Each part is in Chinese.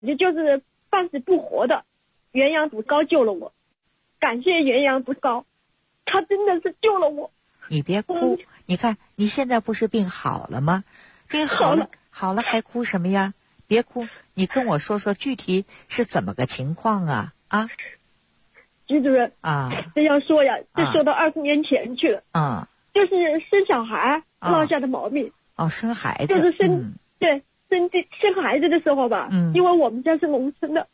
也就是半死不活的元阳补膏救了我，感谢元阳补膏，他真的是救了我。 你别哭，你看你现在不是病好了吗？病好了还哭什么呀？别哭，你跟我说说具体是怎么个情况啊？啊， 徐主任啊， 这要说呀，这说到20年前去了。 啊， 就是生小孩落下的毛病。 哦，生孩子就是生孩子的时候吧，因为我们家是农村的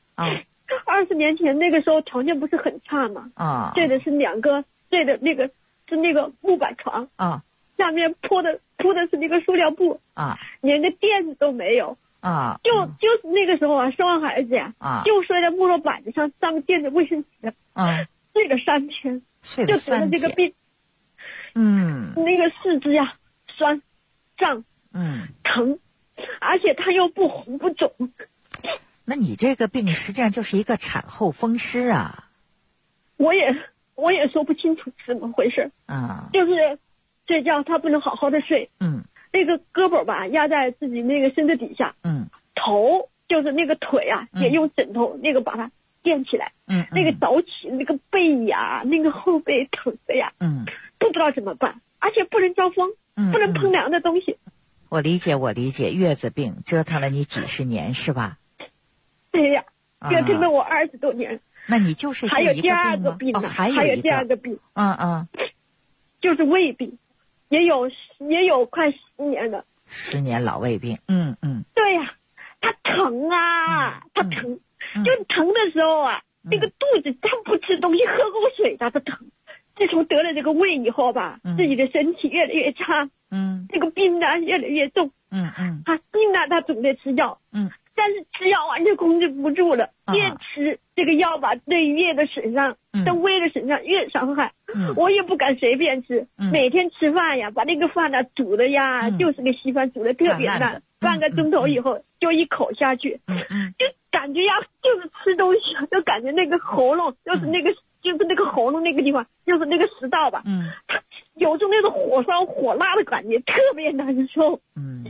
，20年前那个时候条件不是很差嘛，睡的是2个，睡的那个木板床，下面铺的是那个塑料布，连个垫子都没有，就是那个时候啊，生完孩子呀，就睡在木头板子上，上面垫着卫生纸，睡了3天，就得了这个病，那个四肢呀酸胀，疼，而且它又不红不肿。 那你这个病实际上就是一个产后风湿啊。 我也说不清楚是怎么回事就是睡觉他不能好好的睡，那个胳膊吧压在自己那个身子底下，头就是那个腿啊，也用枕头那个把它垫起来，那个早起那个背呀，那个后背疼的呀，不知道怎么办，而且不能招风，不能碰凉的东西。 我理解，月子病折腾了你几十年是吧？ 对呀，折腾了我20多年。 那你就是还有第二个病呢，还有第二个病，就是胃病，也有快10年了。 10年老胃病， 对呀，它疼啊，它疼，就疼的时候啊，那个肚子它不吃东西，喝口水它都疼。自从得了这个胃以后吧，自己的身体越来越差，这个病呢越来越重，病呢他总得吃药，但是吃药完全控制不住了，越吃这个药吧，对胃的损伤，对胃的损伤越伤害，我也不敢随便吃，每天吃饭呀，把那个饭呢煮的呀，就是个稀饭煮的特别烂，半个钟头以后就一口下去，就感觉呀，就是吃东西，就感觉那个喉咙就是那个喉咙那个地方，就是那个食道吧，它有种那种火烧火辣的感觉，特别难受。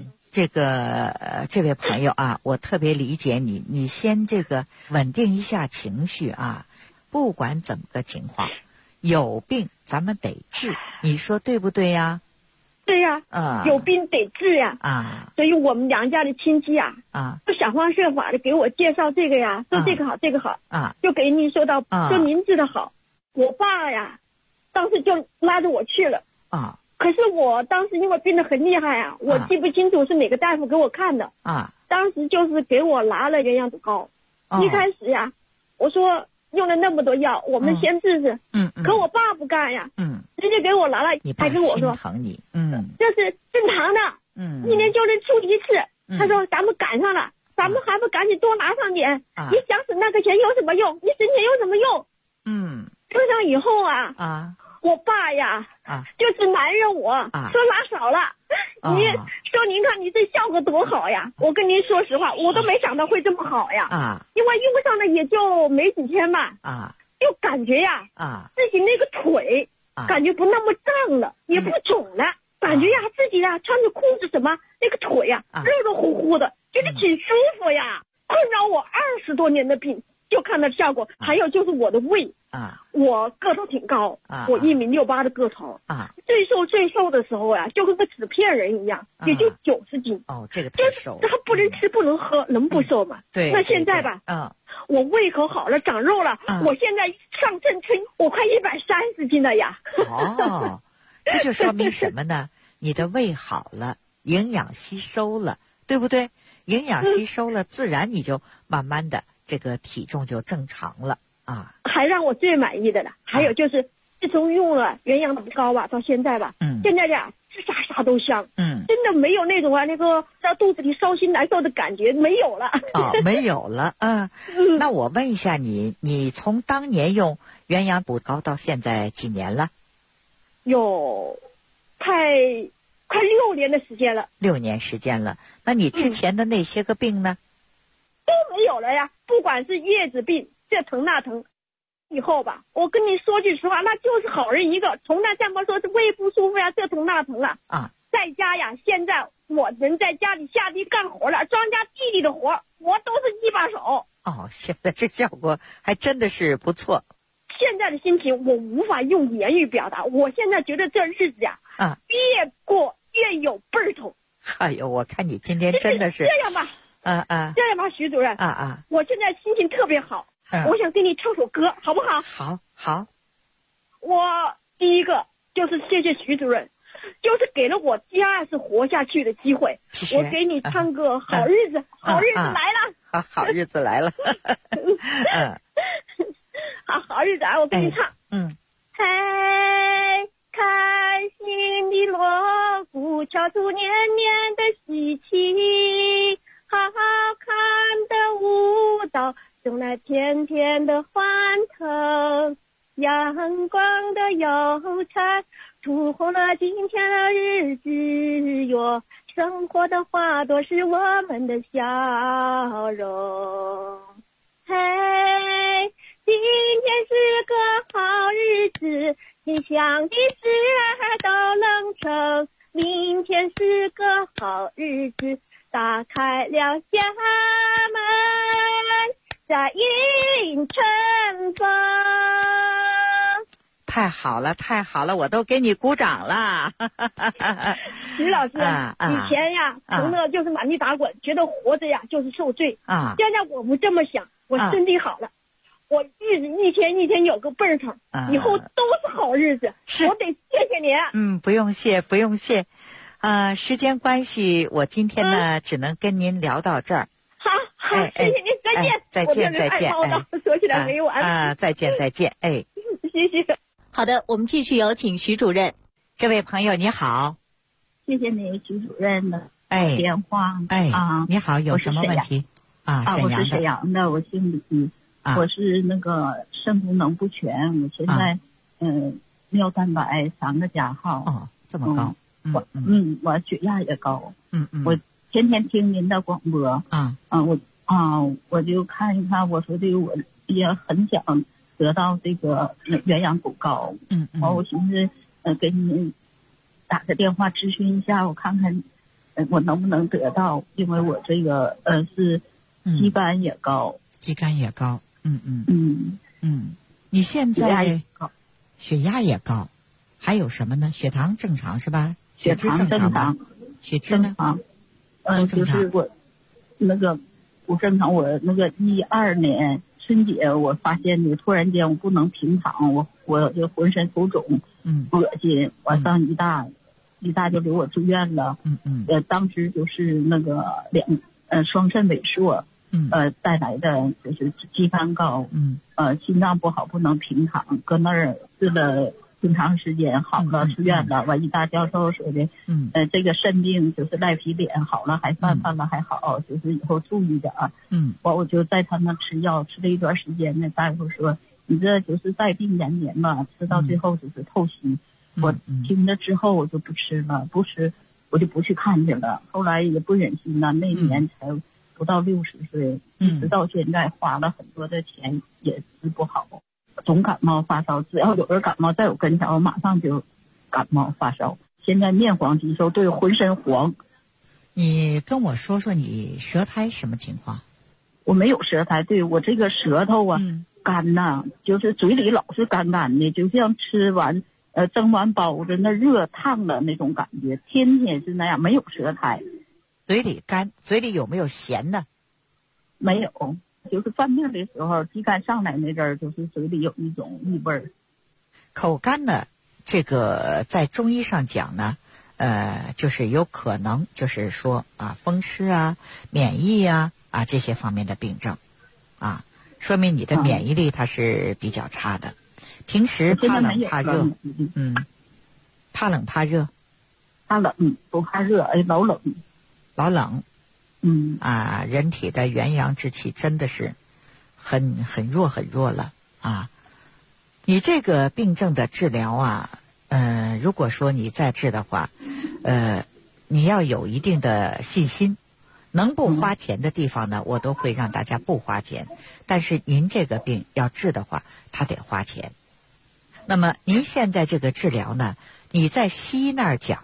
这位朋友啊，我特别理解你，你先这个稳定一下情绪啊，不管怎么个情况，有病咱们得治，你说对不对呀？ 对呀，有病得治呀，所以我们娘家的亲戚啊，就想方设法的给我介绍这个呀，说这个好，这个好，就给您说您治的好，我爸呀，当时就拉着我去了，可是我当时因为病得很厉害啊，我记不清楚是哪个大夫给我看的，当时就是给我拿了元阳补膏，一开始呀，我说用了那么多药，我们先治治，可我爸不干呀，直接给我拿了，还跟我说，这是正常的，1年就能出1次，他说咱们赶上了，咱们还不赶紧多拿上点，你想省那个钱有什么用？你省钱有什么用？吃上以后我爸呀，就是埋怨我，说拿少了，你说您看你这效果多好呀！我跟您说实话，我都没想到会这么好呀，因为用上了也就没几天吧，就感觉呀，自己那个腿感觉不那么胀了，也不肿了，感觉呀自己呀穿着裤子什么那个腿呀热热乎乎的，觉得挺舒服呀。困扰我20多年的病就看到效果，还有就是我的胃我个头挺高，我1.68米的个头最瘦的时候呀，就跟个纸片人一样，也就90斤。 这个太瘦了， 他不能吃不能喝，能不瘦吗？ 对。 那现在吧，我胃口好了，长肉了，我现在上秤称，我快130斤了呀。 这就说明什么呢？你的胃好了，营养吸收了，对不对？营养吸收了，自然你就慢慢的这个体重就正常了还让我最满意的了，还有就是自从用了元阳补膏吧，到现在吧，现在呀吃啥都香，真的没有那种那个在肚子里烧心难受的感觉，没有了。 没有了那我问一下你从当年用元阳补膏到现在几年了？ 有快6年的时间了。 6年时间了。那你之前的那些个病呢？ 都没有了呀，不管是月子病这疼那疼，以后吧，我跟你说句实话，那就是好人一个，从来这么说是胃不舒服呀，这疼那疼了在家呀，现在我能在家里下地干活了，庄稼地里的活我都是一把手。 哦，现在这效果还真的是不错。 现在的心情我无法用言语表达，我现在觉得这日子呀，越过越有倍儿头。 哎呦，我看你今天真的是这样吧，这样吧，徐主任，我现在心情特别好，我想给你唱首歌，好不好？ 好。 我第一个就是谢谢徐主任，就是给了我第二次活下去的机会。我给你唱个好日子，好日子来了。 好日子来了。 好日子啊，我给你唱。嘿，开心的锣鼓敲出年年的喜气，好看的舞蹈送来甜甜的欢腾，阳光的邮差祝福了今天的日子哟，生活的花朵是我们的笑容。嘿，今天是个好日子，心想的事儿都能成，明天是个好日子，打开了家门再迎春风。 太好了，我都给你鼓掌了。 徐老师，以前呀，从那就是满地打滚，觉得活着呀就是受罪。现在我不这么想，我身体好了，我日子一天一天有个奔头，以后都是好日子。我得谢谢您。 不用谢。时间关系，我今天呢只能跟您聊到这儿。 好，谢谢您，再见。 再见。 说起来没完。 再见。 谢谢。 好的，我们继续有请徐主任。 这位朋友你好， 谢谢你徐主任的电话。 你好，有什么问题？ 我是沈阳的，我姓李，我是那个肾功能不全，我现在尿蛋白3个加号。 这么高。 我血压也高。我天天听您的广播。我就看一看，我说这个我也很想得到这个元阳狗膏。我寻思给您打个电话咨询一下，我看看我能不能得到，因为我这个是肌酐也高。 你现在血压也高，还有什么呢？血糖正常是吧？ 血脂正常。 血脂呢？都正常。 就是我那个不正常，我那个12年春节我发现的，突然间我不能平躺，我就浑身浮肿，恶心，我上医大就留我住院了。当时就是那个双肾萎缩，带来的就是肌酐高，心脏不好不能平躺，搁那儿治了挺长时间，好了出院了。完医大教授说的，这个肾病就是赖皮脸，好了还犯了还好，就是以后注意点。完我就在他那吃药，吃了一段时间呢，大夫说你这就是带病延年吧，吃到最后就是透析。我听了之后我就不吃了，不吃我就不去看去了。后来也不忍心了，那年才不到60岁，一直到现在花了很多的钱也治不好。总感冒发烧，只要有人感冒在我跟前，我马上就感冒发烧。现在面黄肌瘦，对，浑身黄。 你跟我说说你舌苔什么情况？ 我没有舌苔，对，我这个舌头啊，干呐，就是嘴里老是干干的，就像吃完蒸完包子那热烫的那种感觉，天天是那样，没有舌苔。 嘴里干，嘴里有没有咸的？ 没有。就是犯病的时候，肌酐上来那阵儿，就是嘴里有一种异味儿。 口干呢，这个在中医上讲呢，就是有可能就是说风湿免疫这些方面的病症，说明你的免疫力它是比较差的。平时怕冷怕热，怕冷怕热， 怕冷不怕热，老冷。 人体的元阳之气真的是很弱了啊！你这个病症的治疗如果说你再治的话，你要有一定的信心，能不花钱的地方呢，我都会让大家不花钱。但是您这个病要治的话，它得花钱。那么您现在这个治疗呢，你在西医那儿讲呢，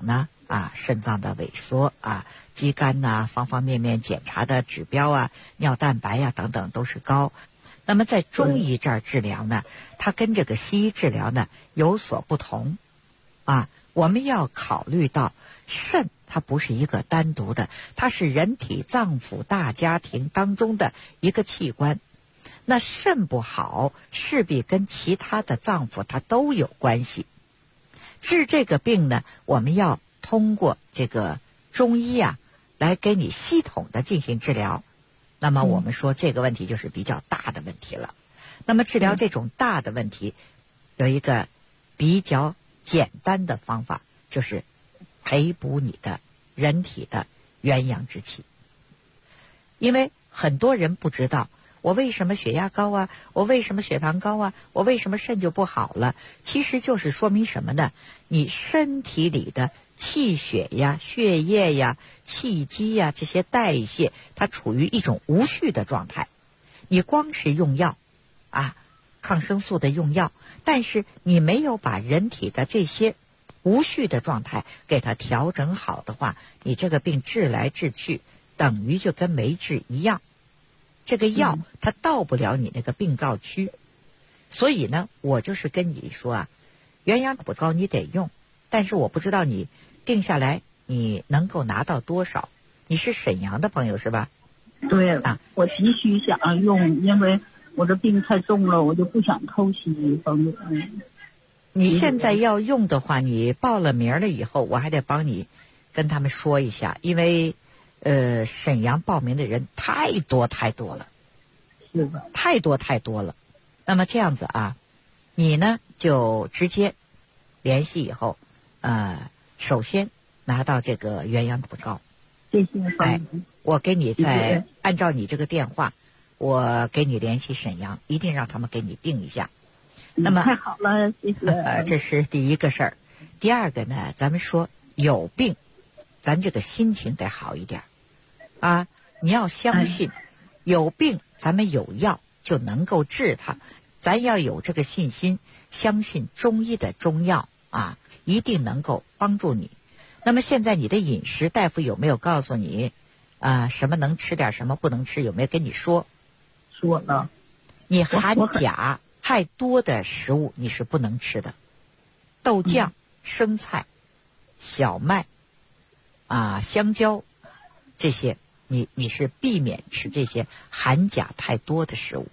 肾脏的萎缩肌酐方方面面检查的指标尿蛋白等等都是高。那么在中医这儿治疗呢，它跟这个西医治疗呢有所不同我们要考虑到肾它不是一个单独的，它是人体脏腑大家庭当中的一个器官。那肾不好，势必跟其他的脏腑它都有关系。治这个病呢，我们要通过这个中医来给你系统的进行治疗。那么我们说这个问题就是比较大的问题了。那么治疗这种大的问题，有一个比较简单的方法，就是培补你的人体的元阳之气。因为很多人不知道我为什么血压高我为什么血糖高我为什么肾就不好了，其实就是说明什么呢？你身体里的气血血液气机这些代谢它处于一种无序的状态。你光是用药抗生素的用药，但是你没有把人体的这些无序的状态给它调整好的话，你这个病治来治去等于就跟没治一样。这个药它到不了你那个病灶区。所以呢，我就是跟你说元阳补膏你得用，但是我不知道你定下来你能够拿到多少。你是沈阳的朋友是吧？ 对我急需想用，因为我这病太重了，我就不想偷袭你现在要用的话，你报了名了以后，我还得帮你跟他们说一下，因为沈阳报名的人太多了， 是的， 太多了。那么这样子你呢就直接联系以后，首先拿到这个元阳补膏。 谢谢我给你再按照你这个电话，我给你联系沈阳，一定让他们给你定一下。那么太好了，谢谢。 这是第一个事儿。第二个呢，咱们说有病，咱这个心情得好一点你要相信有病咱们有药就能够治它，咱要有这个信心，相信中医的中药一定能够帮助你。那么现在你的饮食，大夫有没有告诉你什么能吃点，什么不能吃？有没有跟你说？ 说了。 你含钾太多的食物你是不能吃的，豆酱、生菜、小麦香蕉这些你是避免吃这些含钾太多的食物。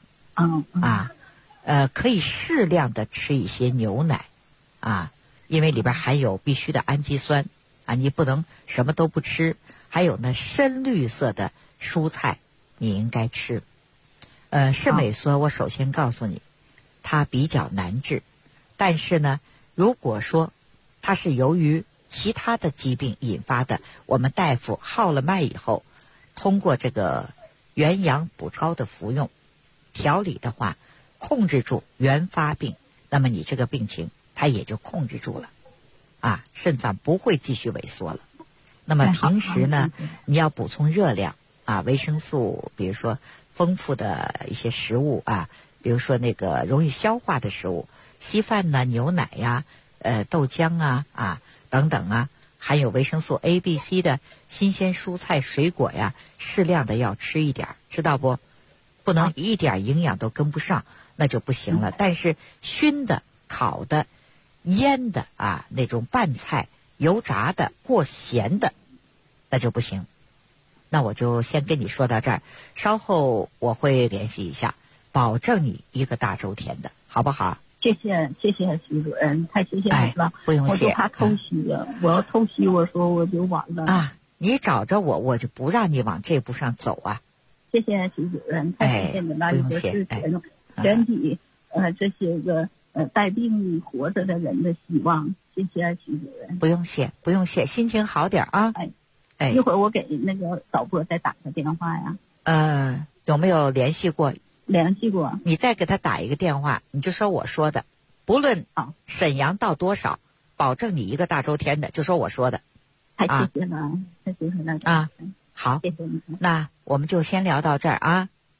可以适量的吃一些牛奶因为里边含有必需的氨基酸你不能什么都不吃。还有呢，深绿色的蔬菜你应该吃。肾萎缩我首先告诉你，它比较难治，但是呢，如果说它是由于其他的疾病引发的，我们大夫号了脉以后，通过这个元阳补膏的服用调理的话，控制住原发病，那么你这个病情它也就控制住了肾脏不会继续萎缩了。那么平时呢，你要补充热量维生素，比如说丰富的一些食物比如说那个容易消化的食物，稀饭牛奶豆浆等等含有维生素 A、B、C 的新鲜蔬菜水果适量的要吃一点，知道不？不能一点营养都跟不上，那就不行了。但是熏的、烤的、腌的那种拌菜、油炸的、过咸的，那就不行。那我就先跟你说到这儿，稍后我会联系一下，保证你一个大周天的，好不好？ 谢谢徐主任，太谢谢你了。 不用谢。 我就怕偷袭我要偷袭，我说我就完了你找着我，我就不让你往这步上走谢谢徐主任，太谢谢你了。 不用谢。 全体这些个带病活着的人的希望，谢谢徐主任。 不用谢，不用谢，心情好点一会儿我给那个导播再打个电话呀。 有没有联系过？ 联系过。 你再给他打一个电话，你就说我说的，不论沈阳到多少，保证你一个大周天的，就说我说的。 太谢谢了，太谢谢了好， 谢谢你。 那我们就先聊到这儿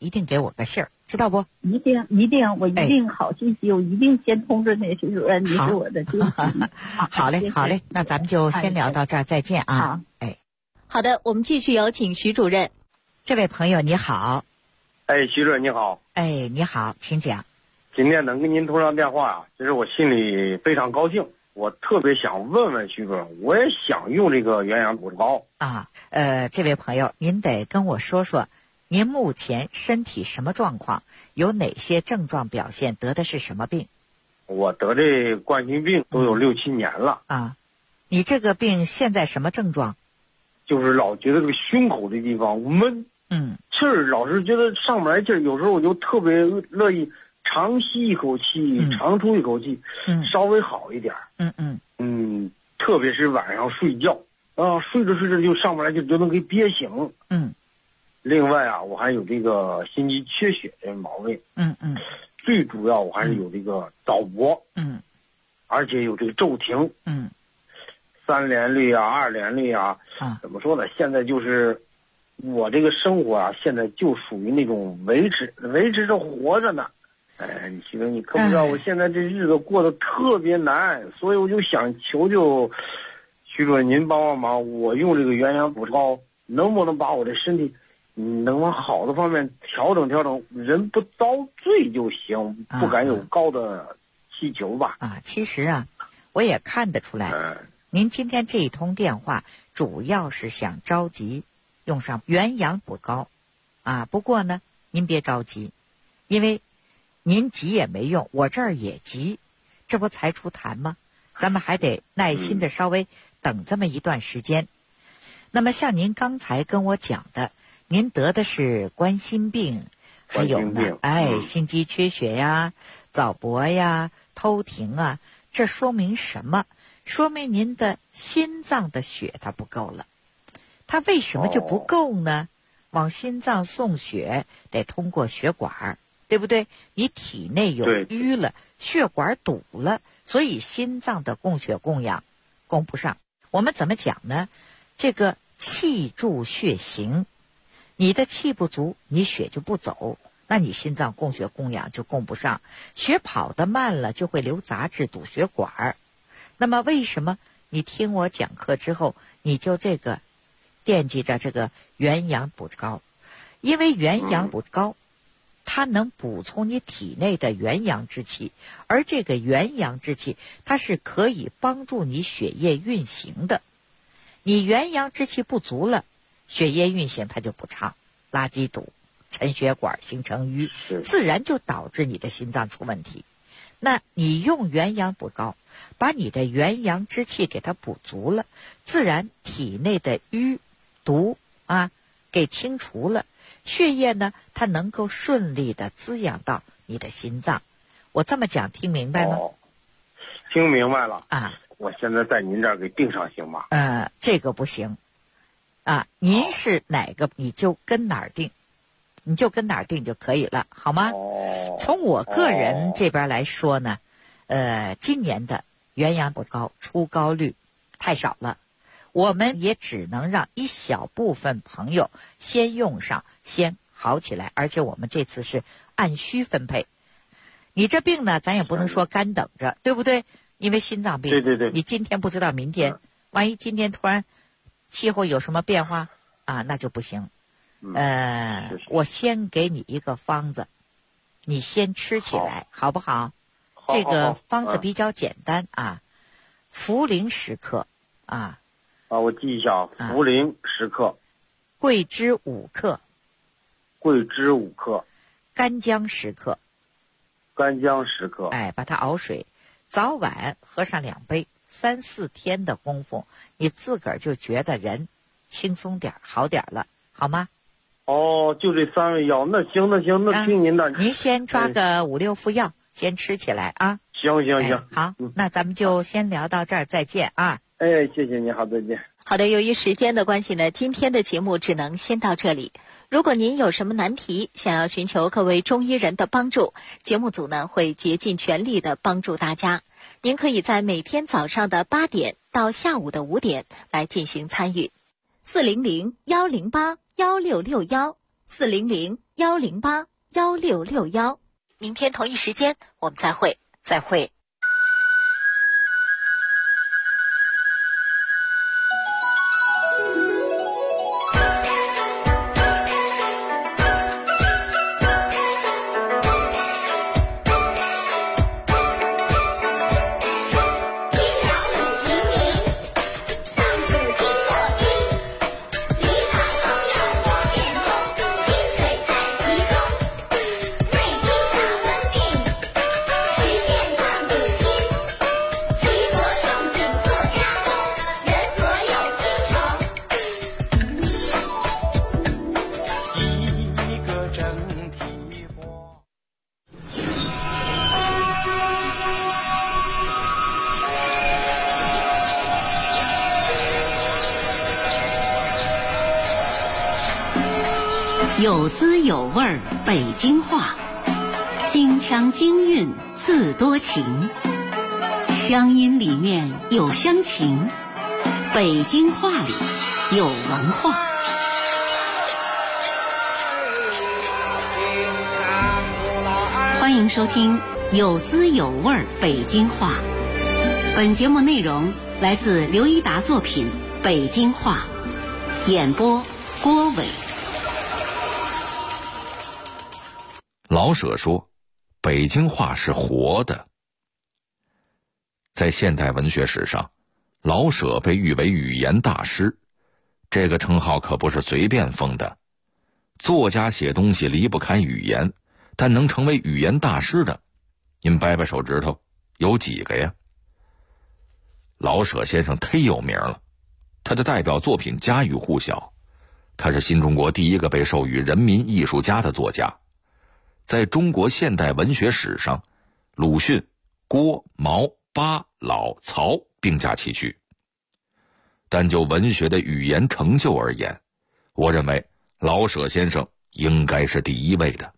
一定给我个信儿，知道不？ 一定，我一定好信息，我一定先通知那徐主任，你是我的救星。 好嘞，好嘞，那咱们就先聊到这儿，再见啊。 好， 好的，我们继续有请徐主任。 这位朋友你好。 徐主任你好。 你好，请讲。 今天能跟您通上电话啊，其实我心里非常高兴。我特别想问问徐主任，我也想用这个元阳补脂膏啊。这位朋友，您得跟我说说，您目前身体什么状况，有哪些症状表现，得的是什么病？ 我得这冠心病都有6、7年了啊。你这个病现在什么症状？ 就是老觉得这个胸口这地方闷，气儿老是觉得上不来劲儿，有时候我就特别乐意长吸一口气，长出一口气，稍微好一点。特别是晚上睡觉啊，睡着睡着就上不来劲，就能给憋醒。另外啊，我还有这个心肌缺血的毛病。最主要我还是有这个早搏。而且有这个骤停。3连率啊，2连率啊。怎么说呢？现在就是我这个生活啊，现在就属于那种维持着活着呢。其实你可不知道，我现在这日子过得特别难，所以我就想求求徐主任您帮帮忙，我用这个元阳补脂膏能不能把我的身体能往好的方面调整调整，人不遭罪就行，不敢有高的祈求吧。 其实啊，我也看得出来，您今天这一通电话主要是想着急用上元阳补膏不过呢您别着急，因为您急也没用，我这儿也急，这不才出痰吗？咱们还得耐心的稍微等这么一段时间。那么像您刚才跟我讲的，您得的是冠心病，还有呢心肌缺血呀，早搏呀，偷停啊，这说明什么？说明您的心脏的血它不够了。它为什么就不够呢？往心脏送血得通过血管，对不对？你体内有淤了，血管堵了，所以心脏的供血供氧供不上。我们怎么讲呢？这个气助血行，你的气不足，你血就不走，那你心脏供血供氧就供不上，血跑得慢了就会留杂质堵血管。那么为什么你听我讲课之后你就这个惦记着这个元阳补脂膏？因为元阳补脂膏它能补充你体内的元阳之气，而这个元阳之气它是可以帮助你血液运行的。你元阳之气不足了，血液运行它就不畅，垃圾堵，沉血管，形成淤，自然就导致你的心脏出问题。那你用元阳补膏，把你的元阳之气给它补足了，自然体内的淤毒给清除了，血液呢它能够顺利的滋养到你的心脏。我这么讲听明白吗？ 听明白了我现在在您这儿给定上行吗？ 这个不行您是哪个你就跟哪儿定，你就跟哪儿定就可以了，好吗？从我个人这边来说呢，今年的元阳补膏出膏率太少了，我们也只能让一小部分朋友先用上，先好起来，而且我们这次是按需分配。你这病呢，咱也不能说干等着，对不对？因为心脏病， 对， 你今天不知道明天，万一今天突然气候有什么变化那就不行。我先给你一个方子，你先吃起来，好不好？这个方子比较简单茯苓10克我记一下，茯苓10克， 桂枝5克，干姜10克，把它熬水，早晚喝上2杯，3、4天的功夫，你自个儿就觉得人轻松点，好点了，好吗？ 就这3味药，那行，那听您的。 您先抓个5、6副药，先吃起来行。 好，那咱们就先聊到这儿，再见谢谢您，好，再见。 好的，由于时间的关系呢，今天的节目只能先到这里。如果您有什么难题，想要寻求各位中医人的帮助，节目组呢会竭尽全力的帮助大家。您可以在每天早上的8点到下午的5点来进行参与。400-108-1661 400-108-1661。明天同一时间我们再会。 再会。 有滋有味儿北京话，京腔京韵自多情，乡音里面有乡情，北京话里有文化。欢迎收听有滋有味儿北京话。本节目内容来自刘一达作品《北京话》，演播郭伟。 老舍说，北京话是活的。在现代文学史上，老舍被誉为语言大师，这个称号可不是随便封的。作家写东西离不开语言，但能成为语言大师的，您掰掰手指头，有几个呀？老舍先生忒有名了，他的代表作品家喻户晓，他是新中国第一个被授予人民艺术家的作家。在中国现代文学史上，鲁迅、郭、毛、巴、老、曹并驾齐驱。但就文学的语言成就而言，我认为老舍先生应该是第一位的。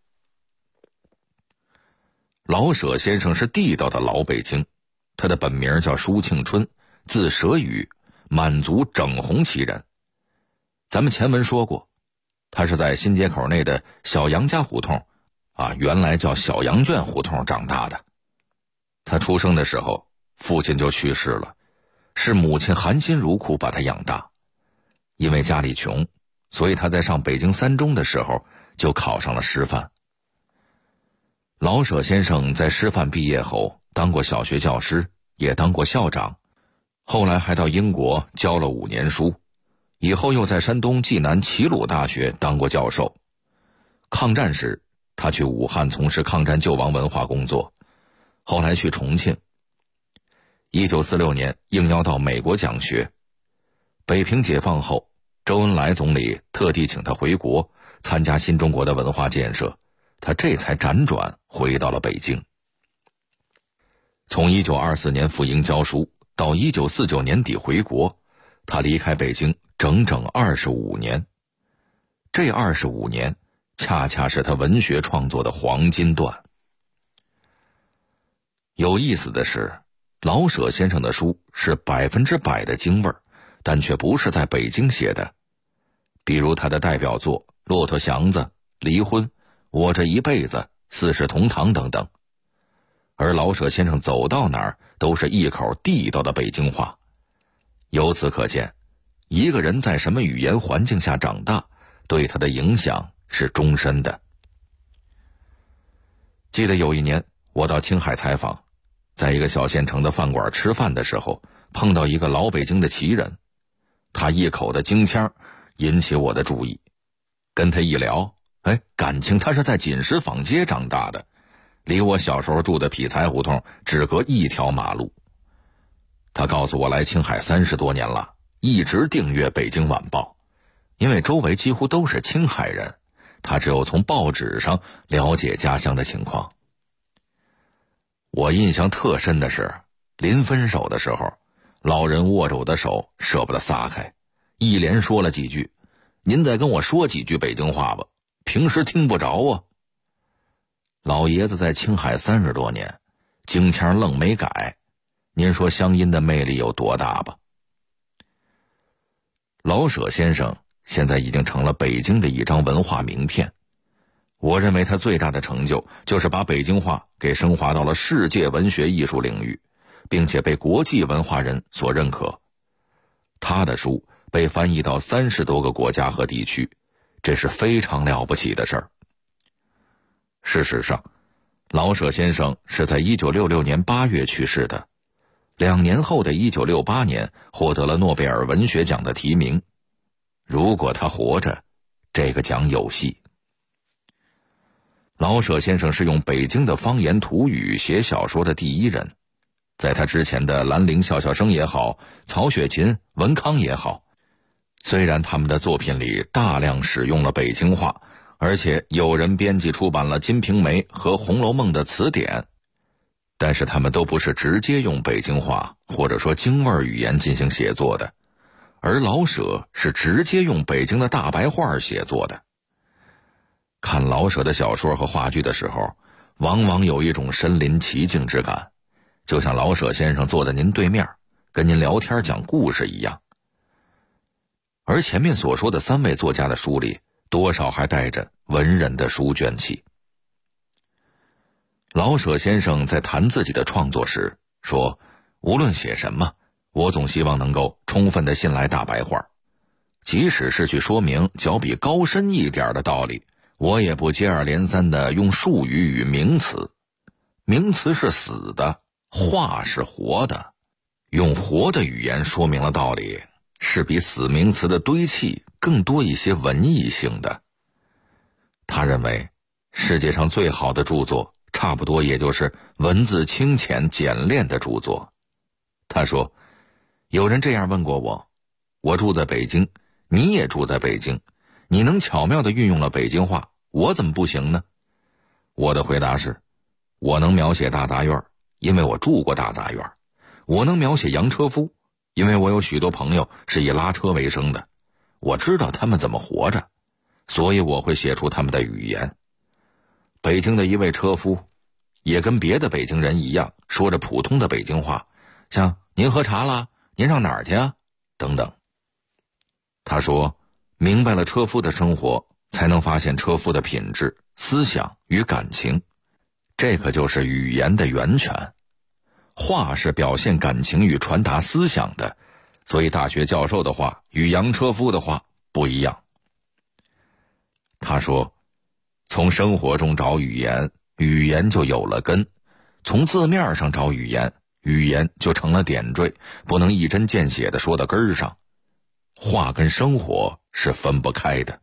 老舍先生是地道的老北京，他的本名叫舒庆春，字舍宇，满族整红旗人。咱们前文说过，他是在新街口内的小杨家胡同原来叫小羊圈胡同长大的。他出生的时候，父亲就去世了，是母亲含辛茹苦把他养大。因为家里穷，所以他在上北京三中的时候就考上了师范。老舍先生在师范毕业后当过小学教师，也当过校长，后来还到英国教了5年书，以后又在山东济南齐鲁大学当过教授。抗战时他去武汉从事抗战救亡文化工作，后来去重庆。1946年应邀到美国讲学。北平解放后，周恩来总理特地请他回国参加新中国的文化建设，他这才辗转回到了北京。从1924年赴英教书到1949年底回国，他离开北京整整25年。这25年恰恰是他文学创作的黄金段。有意思的是，老舍先生的书是100%的京味儿，但却不是在北京写的。比如他的代表作《骆驼祥子》《离婚》《我这一辈子》《四世同堂》等等。而老舍先生走到哪儿都是一口地道的北京话。由此可见，一个人在什么语言环境下长大，对他的影响是终身的。记得有一年我到青海采访，在一个小县城的饭馆吃饭的时候，碰到一个老北京的旗人，他一口的京腔引起我的注意。跟他一聊，感情他是在锦石坊街长大的，离我小时候住的匹才胡同只隔一条马路。他告诉我来青海30多年了，一直订阅《北京晚报》，因为周围几乎都是青海人，他只有从报纸上了解家乡的情况。我印象特深的是，临分手的时候，老人握着我的手舍不得撒开，一连说了几句：“您再跟我说几句北京话吧，平时听不着啊。”老爷子在青海30多年，京腔愣没改，您说乡音的魅力有多大吧？老舍先生现在已经成了北京的一张文化名片。我认为他最大的成就就是把北京话给升华到了世界文学艺术领域，并且被国际文化人所认可。他的书被翻译到30多个国家和地区，这是非常了不起的事儿。事实上，老舍先生是在1966年8月去世的，2年后的1968年获得了诺贝尔文学奖的提名。如果他活着，这个奖有戏。老舍先生是用北京的方言土语写小说的第一人，在他之前的兰陵笑笑生也好，曹雪芹、文康也好，虽然他们的作品里大量使用了北京话，而且有人编辑出版了《金瓶梅》和《红楼梦》的词典，但是他们都不是直接用北京话或者说京味语言进行写作的，而老舍是直接用北京的大白话写作的。看老舍的小说和话剧的时候，往往有一种身临其境之感，就像老舍先生坐在您对面，跟您聊天讲故事一样。而前面所说的3位作家的书里，多少还带着文人的书卷气。老舍先生在谈自己的创作时说，无论写什么，我总希望能够充分地信赖大白话，即使是去说明较比高深一点的道理，我也不接二连三地用术语与名词。名词是死的，话是活的，用活的语言说明了道理，是比死名词的堆砌更多一些文艺性的。他认为世界上最好的著作差不多也就是文字清浅简练的著作。他说，有人这样问过我，我住在北京，你也住在北京，你能巧妙地运用了北京话，我怎么不行呢？我的回答是，我能描写大杂院，因为我住过大杂院；我能描写洋车夫，因为我有许多朋友是以拉车为生的，我知道他们怎么活着，所以我会写出他们的语言。北京的一位车夫也跟别的北京人一样，说着普通的北京话，像您喝茶啦，您上哪儿去啊，等等。他说，明白了车夫的生活，才能发现车夫的品质、思想与感情，这可就是语言的源泉。话是表现感情与传达思想的，所以大学教授的话与洋车夫的话不一样。他说，从生活中找语言，语言就有了根；从字面上找语言，语言就成了点缀，不能一针见血地说到根儿上。话跟生活是分不开的。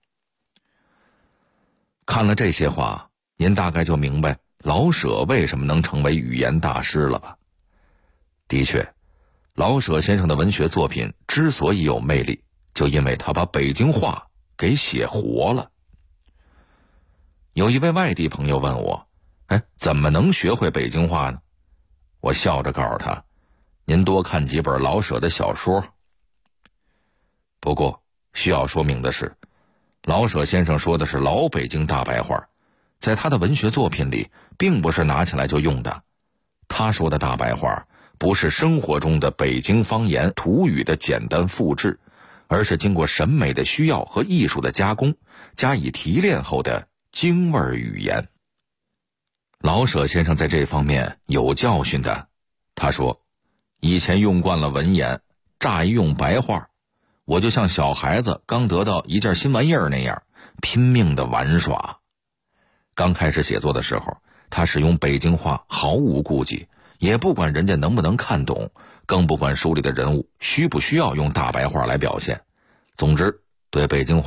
看了这些话，您大概就明白老舍为什么能成为语言大师了吧？的确，老舍先生的文学作品之所以有魅力，就因为他把北京话给写活了。有一位外地朋友问我，怎么能学会北京话呢？我笑着告诉他，您多看几本老舍的小说。不过需要说明的是，老舍先生说的是老北京大白话，在他的文学作品里并不是拿起来就用的。他说的大白话不是生活中的北京方言土语的简单复制，而是经过审美的需要和艺术的加工，加以提炼后的京味语言。老舍先生在这方面有教训的。他说，以前用惯了文言，乍一用白话，我就像小孩子刚得到一件新玩意儿那样，拼命的玩耍。刚开始写作的时候，他使用北京话毫无顾忌，也不管人家能不能看懂，更不管书里的人物需不需要用大白话来表现。总之，对北京话